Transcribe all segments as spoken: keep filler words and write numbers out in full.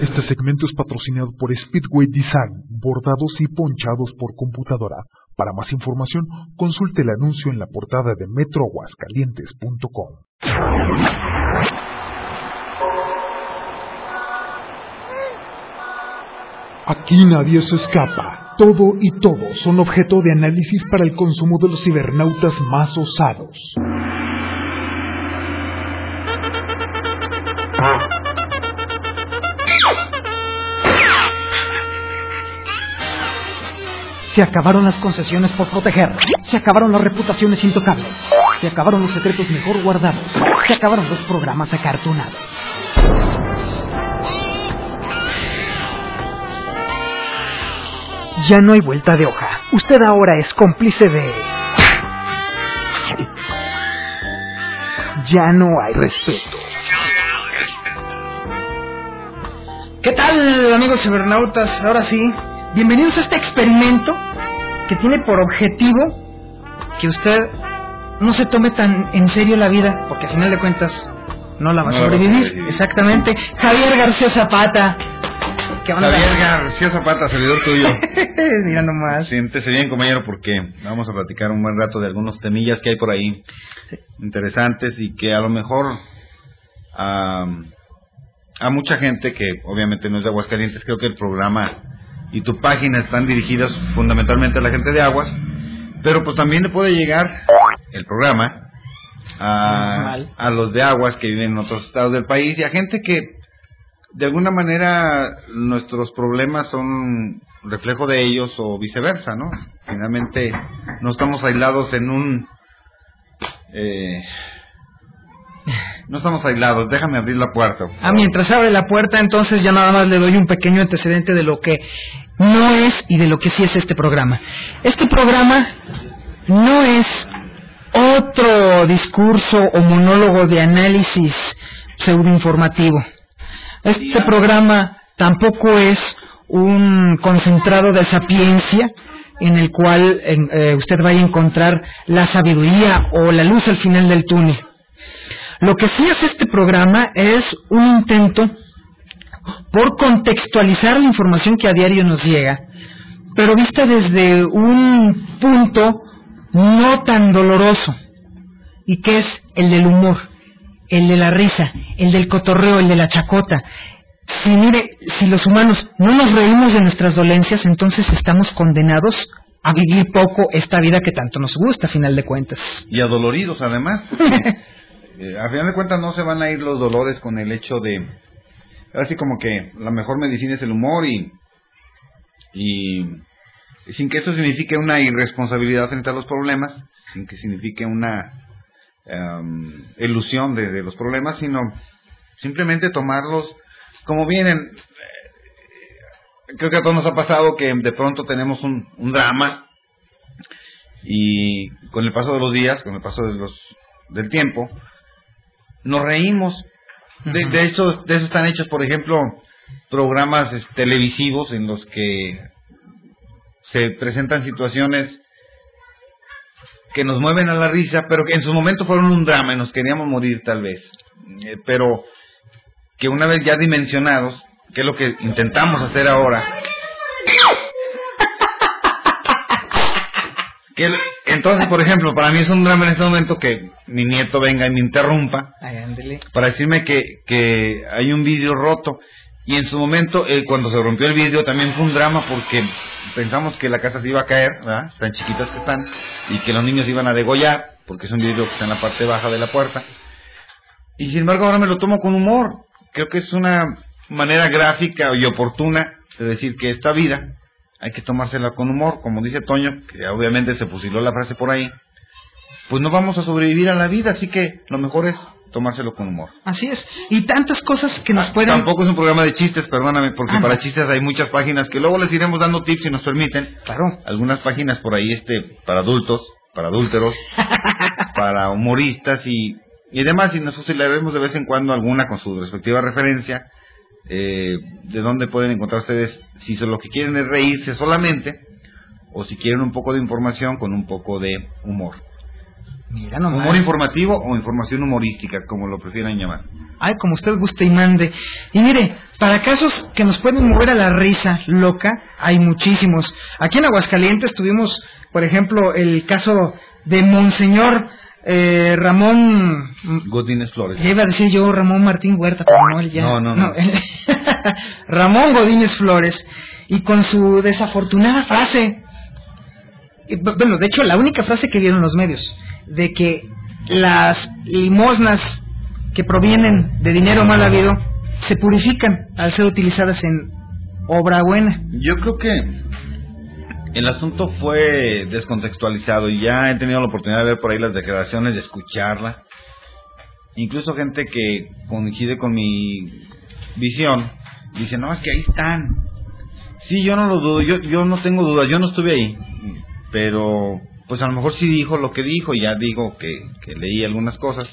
Este segmento es patrocinado por Speedway Design, bordados y ponchados por computadora. Para más información, consulte el anuncio en la portada de metro aguascalientes punto com. Aquí nadie se escapa. Todo y todos son objeto de análisis para el consumo de los cibernautas más osados. Se acabaron las concesiones por proteger. Se acabaron las reputaciones intocables. Se acabaron los secretos mejor guardados. Se acabaron los programas acartonados. Ya no hay vuelta de hoja. Usted ahora es cómplice de... Ya no hay respeto. ¿Qué tal, amigos cibernautas? Ahora sí, bienvenidos a este experimento que tiene por objetivo que usted no se tome tan en serio la vida, porque al final de cuentas no la va a sobrevivir. No, exactamente. Javier García Zapata. Javier García Zapata, servidor tuyo. Mira nomás. Siéntese bien, compañero, porque vamos a platicar un buen rato de algunos temillas que hay por ahí, sí, interesantes, y que a lo mejor a, a mucha gente que obviamente no es de Aguascalientes, creo que el programa y tu página están dirigidas fundamentalmente a la gente de Aguas, pero pues también le puede llegar el programa a, a los de Aguas que viven en otros estados del país y a gente que de alguna manera nuestros problemas son reflejo de ellos o viceversa, ¿no? Finalmente no estamos aislados en un... Eh, no estamos aislados, déjame abrir la puerta. Ah, mientras abre la puerta, entonces ya nada más le doy un pequeño antecedente de lo que no es y de lo que sí es este programa. Este programa no es otro discurso o monólogo de análisis pseudoinformativo. Este programa tampoco es un concentrado de sapiencia en el cual eh, usted vaya a encontrar la sabiduría o la luz al final del túnel. Lo que sí hace este programa es un intento por contextualizar la información que a diario nos llega, pero vista desde un punto no tan doloroso, y que es el del humor, el de la risa, el del cotorreo, el de la chacota. Si mire, si los humanos no nos reímos de nuestras dolencias, entonces estamos condenados a vivir poco esta vida que tanto nos gusta, a final de cuentas. Y adoloridos, además. eh, a final de cuentas no se van a ir los dolores con el hecho de... Así como que la mejor medicina es el humor y... Y sin que eso signifique una irresponsabilidad frente a los problemas, sin que signifique una... Um, ilusión de, de los problemas, sino simplemente tomarlos como vienen. Creo que a todos nos ha pasado que de pronto tenemos un, un drama y con el paso de los días, con el paso de los, del tiempo, nos reímos. De, de, hecho, de eso están hechos, por ejemplo, programas eh, televisivos en los que se presentan situaciones que nos mueven a la risa, pero que en su momento fueron un drama y nos queríamos morir tal vez, eh, pero que una vez ya dimensionados, que es lo que intentamos hacer ahora, que entonces, por ejemplo, para mí es un drama en este momento que mi nieto venga y me interrumpa para decirme que, que hay un vidrio roto, y en su momento, eh, cuando se rompió el vidrio, también fue un drama porque pensamos que la casa se iba a caer, ¿verdad? Tan chiquitas que están, y que los niños iban a degollar, porque es un vidrio que está en la parte baja de la puerta. Y sin embargo ahora me lo tomo con humor. Creo que es una manera gráfica y oportuna de decir que esta vida hay que tomársela con humor, como dice Toño, que obviamente se fusiló la frase por ahí. Pues no vamos a sobrevivir a la vida, así que lo mejor es tomárselo con humor. Así es, y tantas cosas que nos ah, pueden... Tampoco es un programa de chistes, perdóname, porque ah, para no. chistes hay muchas páginas que luego les iremos dando tips si nos permiten. Claro. Algunas páginas por ahí este para adultos, para adúlteros, para humoristas y, y demás, y nos fusilaremos de vez en cuando alguna con su respectiva referencia, eh, de dónde pueden encontrar ustedes, si lo que quieren es reírse solamente, o si quieren un poco de información con un poco de humor. Mira nomás. Humor informativo o información humorística, como lo prefieran llamar. Ay, como usted guste y mande. Y mire, para casos que nos pueden mover a la risa loca, hay muchísimos. Aquí en Aguascalientes tuvimos, por ejemplo, el caso de Monseñor eh, Ramón Godínez Flores. Ya iba a decir yo Ramón Martín Huerta, pero no, él ya. No, no, no. no él... Ramón Godínez Flores, y con su desafortunada frase, bueno, de hecho la única frase que dieron los medios, de que las limosnas que provienen de dinero mal habido se purifican al ser utilizadas en obra buena. Yo creo que el asunto fue descontextualizado y ya he tenido la oportunidad de ver por ahí las declaraciones, de escucharla. Incluso gente que coincide con mi visión dice, no, es que ahí están. Sí, yo no lo dudo, yo, yo no tengo dudas, yo no estuve ahí. Pero, pues a lo mejor sí dijo lo que dijo, ya digo que, que leí algunas cosas.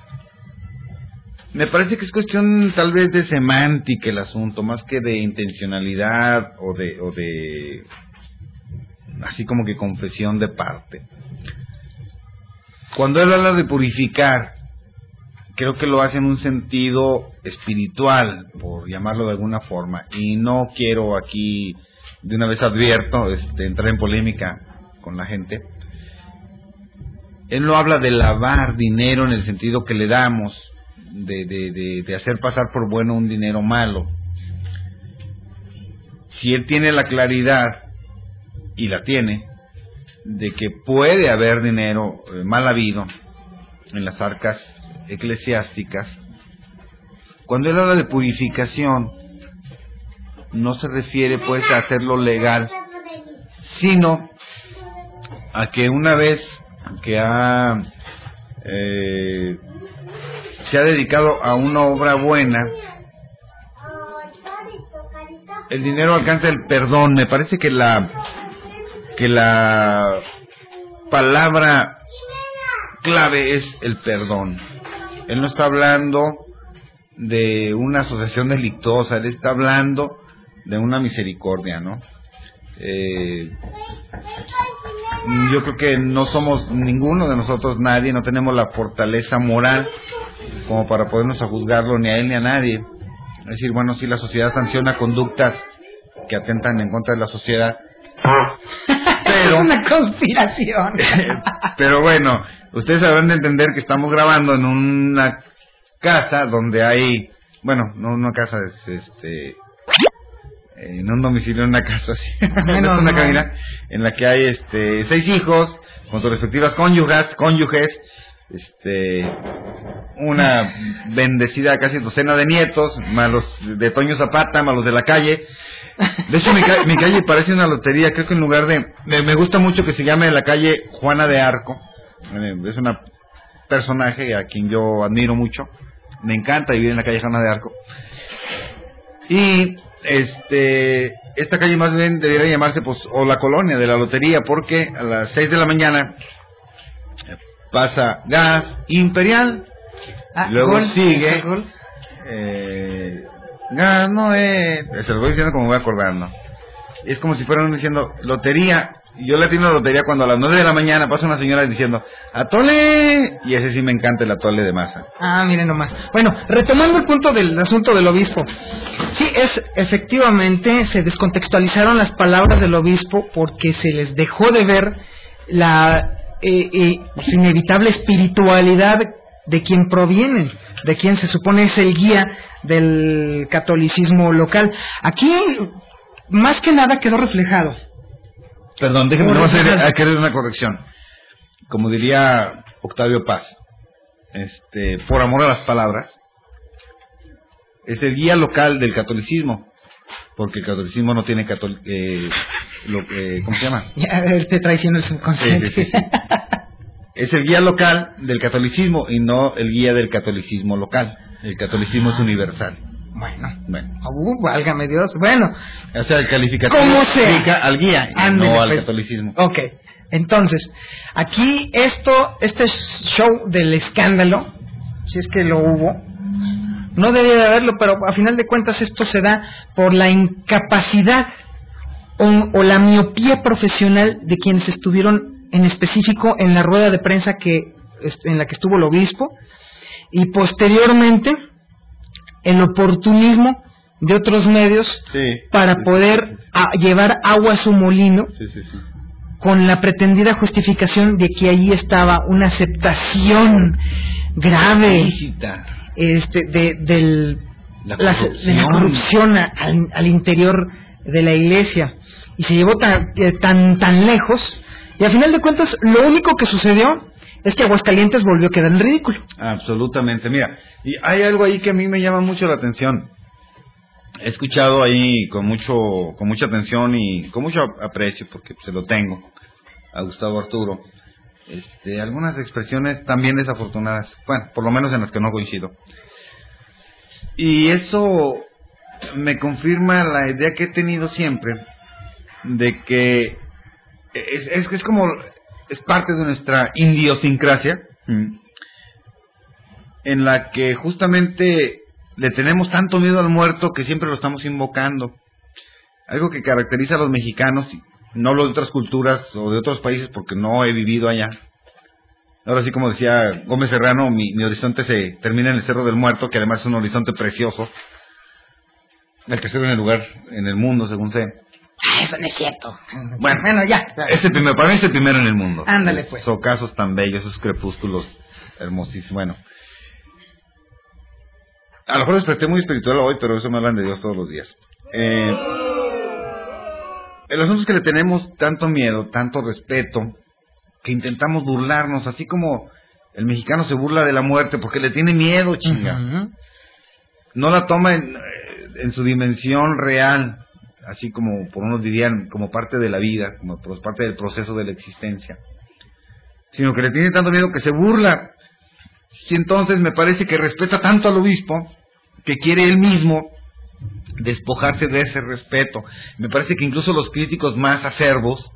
Me parece que es cuestión tal vez de semántica el asunto, más que de intencionalidad o de, o de así como que confesión de parte. Cuando él habla de purificar, creo que lo hace en un sentido espiritual, por llamarlo de alguna forma, y no quiero aquí, de una vez advierto, este, entrar en polémica con la gente. Él no habla de lavar dinero en el sentido que le damos, de, de, de, de hacer pasar por bueno un dinero malo. Si él tiene la claridad, y la tiene, de que puede haber dinero eh, mal habido en las arcas eclesiásticas, cuando él habla de purificación, no se refiere pues a hacerlo legal, sino a que una vez que ha eh, se ha dedicado a una obra buena, el dinero alcanza el perdón. Me parece que la que la palabra clave es el perdón. Él no está hablando de una asociación delictuosa, él está hablando de una misericordia, ¿no? Eh, yo creo que no somos ninguno de nosotros, nadie, no tenemos la fortaleza moral como para podernos a juzgarlo ni a él ni a nadie. Es decir, bueno, si la sociedad sanciona conductas que atentan en contra de la sociedad, pero es una conspiración. Pero bueno, ustedes habrán de entender que estamos grabando en una casa donde hay, bueno, no una casa, es, este, en un domicilio, en una casa así, Menos una no. cabina en la que hay, este, seis hijos con sus respectivas cónyuges, cónyuges, este, una bendecida casi docena de nietos, más los de Toño Zapata, más los de la calle. De hecho, mi, ca mi calle parece una lotería. Creo que en lugar de... Me, me gusta mucho que se llame la calle Juana de Arco. Eh, es una personaje a quien yo admiro mucho. Me encanta vivir en la calle Juana de Arco. Y este esta calle más bien debería llamarse, pues, o la colonia de la lotería, porque a las seis de la mañana pasa Gas Imperial. Ah, luego gol, sigue... gol. Eh, Gas Noé, se lo voy diciendo como voy acordando. Es como si fueran diciendo lotería. Yo le atiendo la lotería cuando a las nueve de la mañana pasa una señora diciendo atole, y ese sí me encanta, el atole de masa. Ah, miren nomás. Bueno, retomando el punto del asunto del obispo. Sí, es efectivamente se descontextualizaron las palabras del obispo porque se les dejó de ver la eh, eh, pues, inevitable espiritualidad de quien provienen, de quien se supone es el guía del catolicismo local. Aquí, más que nada, quedó reflejado. Perdón, déjeme no hacer, hay que hacer una corrección. Como diría Octavio Paz, este, por amor a las palabras, es el guía local del catolicismo, porque el catolicismo no tiene catol eh, lo, eh, ¿cómo se llama? Ya, te traiciona el subconsciente. Sí, sí, sí, sí. Es el guía local del catolicismo y no el guía del catolicismo local. El catolicismo es universal. Bueno, bueno. Uh, válgame Dios. Bueno, o sea, el calificativo ¿cómo se aplica al guía y Ándale, no al pues. catolicismo. Ok, entonces, aquí esto, este show del escándalo, si es que lo hubo, no debería de haberlo, pero a final de cuentas esto se da por la incapacidad o, o la miopía profesional de quienes estuvieron en específico en la rueda de prensa que en la que estuvo el obispo, y posteriormente el oportunismo de otros medios sí, para sí, poder sí, sí, sí. A, llevar agua a su molino, Sí, sí, sí. con la pretendida justificación de que allí estaba una aceptación grave Lícita. este, de, del, La la, de la corrupción a, al, al interior de la iglesia. Y se llevó tan, tan, tan lejos, y a final de cuentas lo único que sucedió es que Aguascalientes volvió a quedar en ridículo. Absolutamente, mira, y hay algo ahí que a mí me llama mucho la atención. He escuchado ahí con mucho, con mucha atención y con mucho aprecio, porque se lo tengo, a Gustavo Arturo, este, algunas expresiones también desafortunadas, bueno, por lo menos en las que no coincido. Y eso me confirma la idea que he tenido siempre, de que es, es, es como, es parte de nuestra idiosincrasia, en la que justamente le tenemos tanto miedo al muerto que siempre lo estamos invocando. Algo que caracteriza a los mexicanos, no los de otras culturas o de otros países porque no he vivido allá. Ahora sí, como decía Gómez Serrano, mi, mi horizonte se termina en el Cerro del Muerto, que además es un horizonte precioso. El tercero en el lugar, en el mundo, según sé. Ah, eso no es cierto. Bueno, bueno ya. Es el primero, para mí es el primero en el mundo. Ándale, pues. Esos ocasos tan bellos, esos crepúsculos hermosísimos. Bueno, a lo mejor desperté muy espiritual hoy, pero eso me hablan de Dios todos los días. Eh, el asunto es que le tenemos tanto miedo, tanto respeto, que intentamos burlarnos, así como el mexicano se burla de la muerte porque le tiene miedo, chinga. Uh-huh. No la toma en, en su dimensión real, así como por unos dirían, como parte de la vida, como por parte del proceso de la existencia, sino que le tiene tanto miedo que se burla. Y entonces me parece que respeta tanto al obispo que quiere él mismo despojarse de ese respeto. Me parece que incluso los críticos más acerbos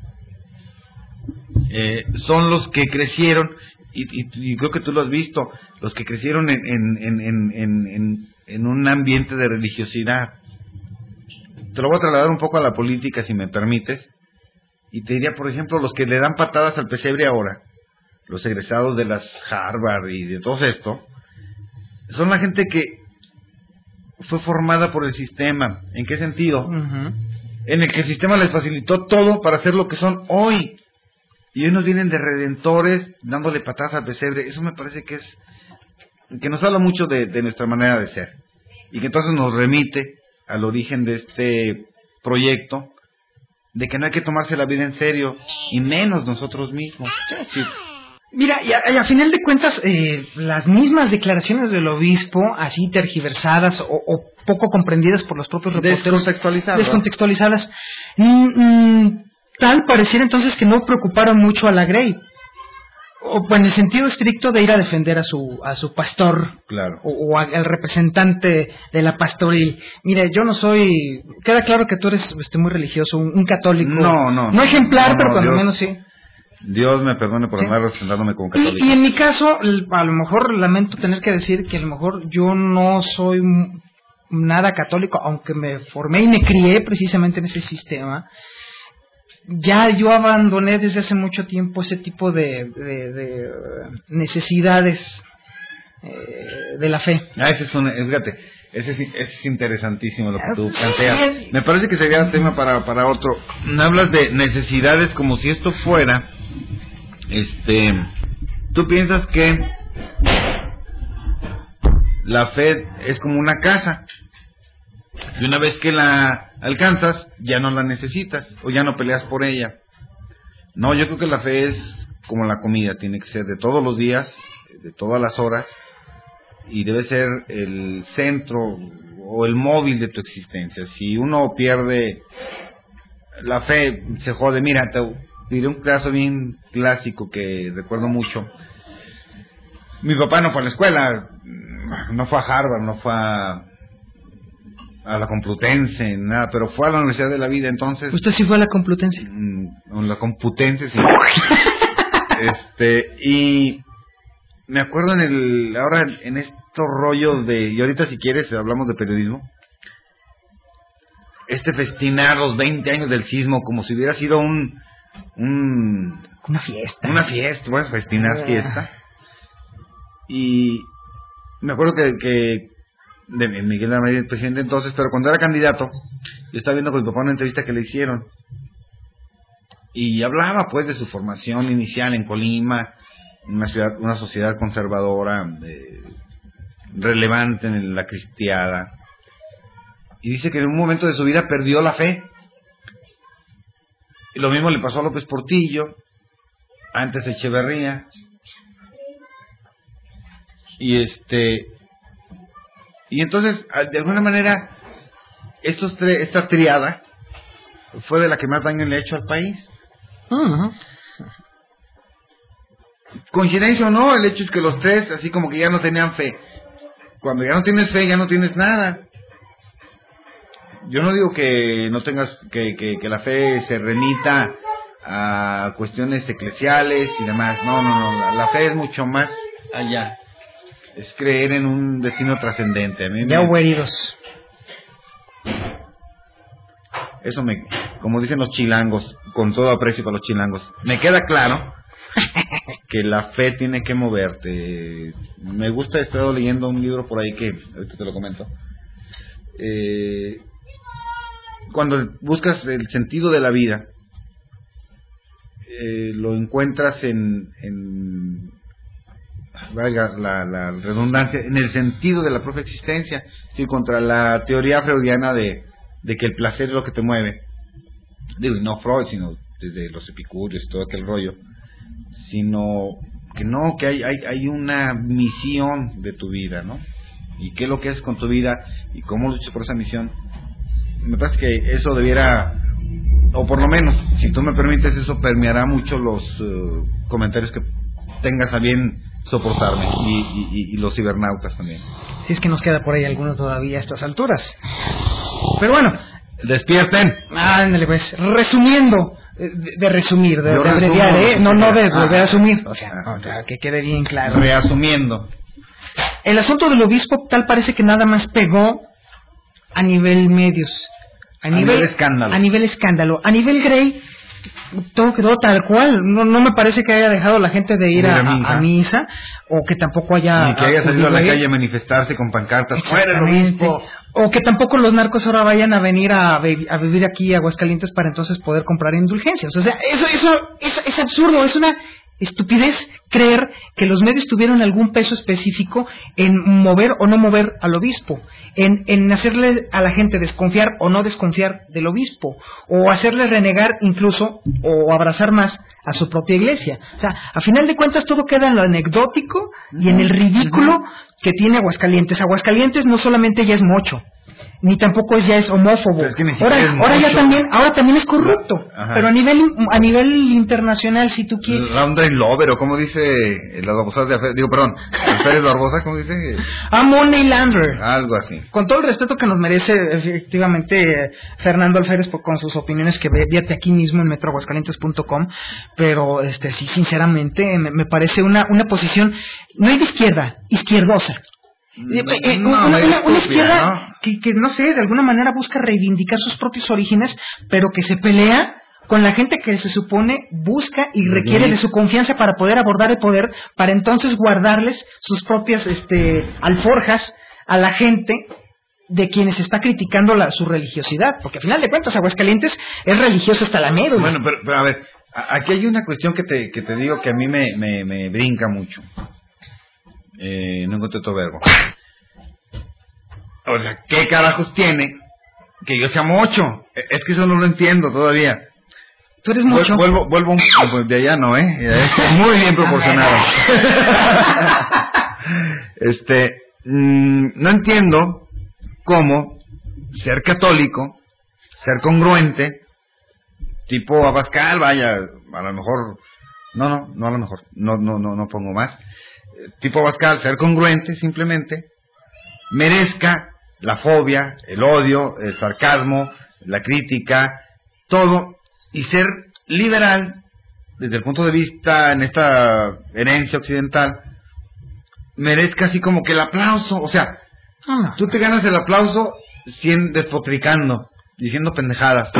eh, son los que crecieron, y, y, y creo que tú lo has visto, los que crecieron en, en, en, en, en, en un ambiente de religiosidad. Te lo voy a trasladar un poco a la política, si me permites, y te diría, por ejemplo, los que le dan patadas al pesebre ahora, los egresados de las Harvard y de todo esto, son la gente que fue formada por el sistema. ¿En qué sentido? Uh-huh. En el que el sistema les facilitó todo para ser lo que son hoy. Y hoy nos vienen de redentores dándole patadas al pesebre. Eso me parece que es que nos habla mucho de, de nuestra manera de ser. Y que entonces nos remite al origen de este proyecto, de que no hay que tomarse la vida en serio, y menos nosotros mismos. Sí. Mira, y a, y a final de cuentas, eh, las mismas declaraciones del obispo, así tergiversadas o, o poco comprendidas por los propios reporteros, descontextualizadas, descontextualizadas mm, mm, tal pareciera entonces que no preocuparon mucho a la Grey, o en el sentido estricto de ir a defender a su a su pastor, claro, o, o al representante de la pastoril. Mire, yo no soy, queda claro que tú eres este, muy religioso, un, un católico, no, no, no ejemplar, no, no, pero cuando Dios, menos sí. Dios me perdone por ¿sí? andar representándome como católico. Y, y en mi caso, a lo mejor lamento tener que decir que a lo mejor yo no soy nada católico, aunque me formé y me crié precisamente en ese sistema. Ya yo abandoné desde hace mucho tiempo ese tipo de, de, de necesidades eh, de la fe. Ah, ese es un, fíjate, ese es, ese es interesantísimo lo que tú planteas. Me parece que sería tema para, para otro. Hablas de necesidades como si esto fuera, este, tú piensas que la fe es como una casa, y una vez que la alcanzas, ya no la necesitas, o ya no peleas por ella. No, yo creo que la fe es como la comida, tiene que ser de todos los días, de todas las horas, y debe ser el centro o el móvil de tu existencia. Si uno pierde la fe, se jode. Mira, te diré un caso bien clásico que recuerdo mucho. Mi papá no fue a la escuela, no fue a Harvard, no fue a a la Complutense, nada, pero fue a la Universidad de la Vida. Entonces, ¿usted sí fue a la Complutense? Mm, la Complutense, sí. este, y me acuerdo en el, ahora en estos rollos de, y ahorita si quieres hablamos de periodismo, este festinar los veinte años del sismo como si hubiera sido un, un una fiesta. Una fiesta, bueno, festinar, fiesta. Y me acuerdo que, que de Miguel de la Madrid, el presidente entonces, pero cuando era candidato, yo estaba viendo con mi papá una entrevista que le hicieron, y hablaba pues de su formación inicial en Colima, una ciudad, una sociedad conservadora, eh, relevante en la cristiada, y dice que en un momento de su vida perdió la fe. Y lo mismo le pasó a López Portillo, antes a Echeverría, y este y entonces de alguna manera estos tres, esta triada fue de la que más daño le ha hecho al país. Uh-huh. Coincidencia o no, el hecho es que los tres así como que ya no tenían fe. Cuando ya no tienes fe, ya no tienes nada. Yo no digo que no tengas que, que, que la fe se remita a cuestiones eclesiales y demás. No, no, no. La fe es mucho más allá. Es creer en un destino trascendente. A mí ya me... heridos. Eso me, como dicen los chilangos, con todo aprecio para los chilangos, me queda claro que la fe tiene que moverte. Me gusta, he estado leyendo un libro por ahí que ahorita te lo comento. Eh, cuando buscas el sentido de la vida, eh, lo encuentras en, en valga la, la redundancia, en el sentido de la propia existencia, sí, contra la teoría freudiana de, de que el placer es lo que te mueve. Digo, y no Freud, sino desde los epicúreos y todo aquel rollo, sino que no, que hay, hay, hay una misión de tu vida, ¿no? Y qué es lo que haces con tu vida y cómo luchas por esa misión. Me parece que eso debiera, o por lo menos, si tú me permites, eso permeará mucho los uh, comentarios que tengas a bien soportarme, y, y, y los cibernautas también. Si es que nos queda por ahí algunos todavía a estas alturas. Pero bueno, despierten. Ándale pues, resumiendo, de, de resumir, de, de abreviar, ¿eh? No, no de, de, de asumir, o sea, o sea, que quede bien claro. Reasumiendo. El asunto del obispo tal parece que nada más pegó a nivel medios, a, a nivel, nivel escándalo, a nivel escándalo, a nivel Grey. Todo quedó tal cual. No, no me parece que haya dejado la gente de ir a, a, misa. a misa, o que tampoco haya ni que haya salido a la calle a manifestarse con pancartas fuera el obispo, o que tampoco los narcos ahora vayan a venir a, a vivir aquí a Aguascalientes para entonces poder comprar indulgencias. O sea, eso eso es, es absurdo, es una estupidez creer que los medios tuvieron algún peso específico en mover o no mover al obispo, en, en hacerle a la gente desconfiar o no desconfiar del obispo, o hacerle renegar incluso o abrazar más a su propia iglesia. O sea, a final de cuentas todo queda en lo anecdótico y en el ridículo uh-huh. que tiene Aguascalientes. Aguascalientes no solamente ya es mocho, ni tampoco ya es homófobo. Es que ahora, es ahora ya también, ahora también es corrupto. Ajá. Pero a nivel a nivel internacional, si tú quieres. Laundry Lover, o como dice las babosas de Alfredo, digo, perdón, Alfredo Barbosa, ¿cómo dice? A Money Lander. Algo así. Con todo el respeto que nos merece efectivamente Fernando Alférez por, con sus opiniones que vierte aquí mismo en metro aguascalientes punto com, pero este sí, sinceramente me, me parece una una posición no es de izquierda, izquierdosa. No, eh, no, una, una, estúpida, una izquierda ¿no? Que, que, no sé, de alguna manera busca reivindicar sus propios orígenes, pero que se pelea con la gente que se supone busca y requiere de su confianza para poder abordar el poder, para entonces guardarles sus propias este, alforjas a la gente de quienes está criticando la, su religiosidad, porque al final de cuentas Aguascalientes es religioso hasta la médula. Bueno, pero, pero a ver, aquí hay una cuestión que te, que te digo que a mí me, me, me brinca mucho. Eh, no encontré otro verbo. O sea, ¿qué carajos tiene que yo sea mocho? Es que eso no lo entiendo todavía. ¿Tú eres mocho? Vuelvo, vuelvo un, de allá no, ¿eh? Es muy bien proporcionado. este, mmm, no entiendo cómo ser católico, ser congruente, tipo Abascal, vaya, a lo mejor, no, no, no a lo mejor, no, no, no, no pongo más. Tipo Abascal, ser congruente simplemente, merezca la fobia, el odio, el sarcasmo, la crítica, todo, y ser liberal desde el punto de vista en esta herencia occidental, merezca así como que el aplauso, o sea, ah. tú te ganas el aplauso sin despotricando, diciendo pendejadas,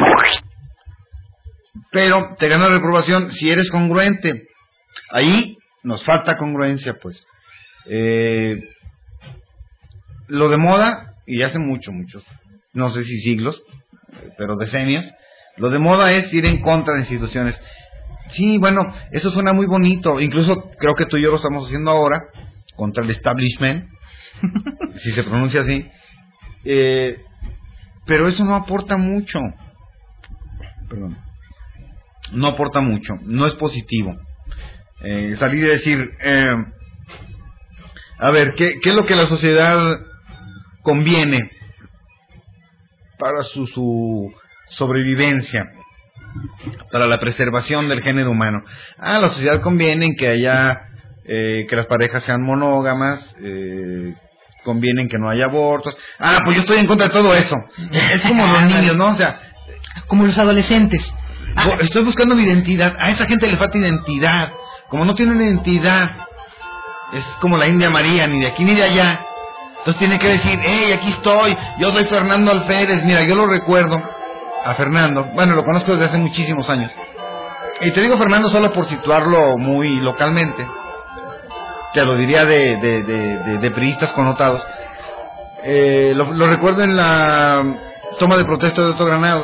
pero te ganas la reprobación si eres congruente. Ahí nos falta congruencia, pues. Eh, lo de moda, y hace mucho, muchos, no sé si siglos, pero decenios, lo de moda es ir en contra de instituciones. Sí, bueno, eso suena muy bonito, incluso creo que tú y yo lo estamos haciendo ahora, contra el establishment, si se pronuncia así, eh, pero eso no aporta mucho, perdón, no aporta mucho, no es positivo. Eh, salir y decir, eh, a ver, ¿qué, ¿qué es lo que la sociedad conviene para su, su sobrevivencia, para la preservación del género humano? Ah, la sociedad conviene en que haya, eh, que las parejas sean monógamas, eh, conviene en que no haya abortos. Ah, pues yo estoy en contra de todo eso. Es como los niños, ¿no? O sea, como los adolescentes. Ah, estoy buscando mi identidad. A esa gente le falta identidad. Como no tienen identidad, es como la India María, ni de aquí ni de allá. Entonces tiene que decir, hey, aquí estoy, yo soy Fernando Alférez. Mira, yo lo recuerdo a Fernando, bueno, lo conozco desde hace muchísimos años. Y te digo Fernando solo por situarlo muy localmente. Te lo diría de, de, de, de, de priistas connotados. Eh, lo, lo recuerdo en la toma de protesta de Otto Granados.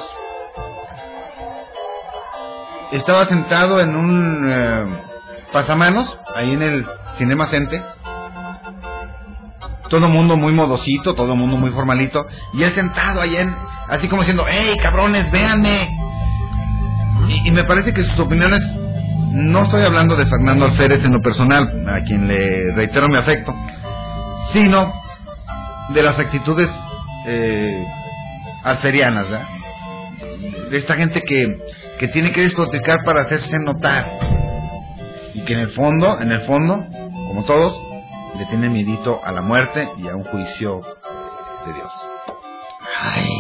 Estaba sentado en un eh, pasamanos, ahí en el Cinema Cente. Todo el mundo muy modosito, todo el mundo muy formalito. Y él sentado ahí, en, así como diciendo, hey, cabrones, véanme. Y, y me parece que sus opiniones, no estoy hablando de Fernando Alférez en lo personal, a quien le reitero mi afecto, sino de las actitudes eh, alferianas, ¿verdad? De esta gente que, que tiene que discotecar para hacerse notar, y que en el fondo, en el fondo, como todos, le tienen miedito a la muerte y a un juicio de Dios. Ay,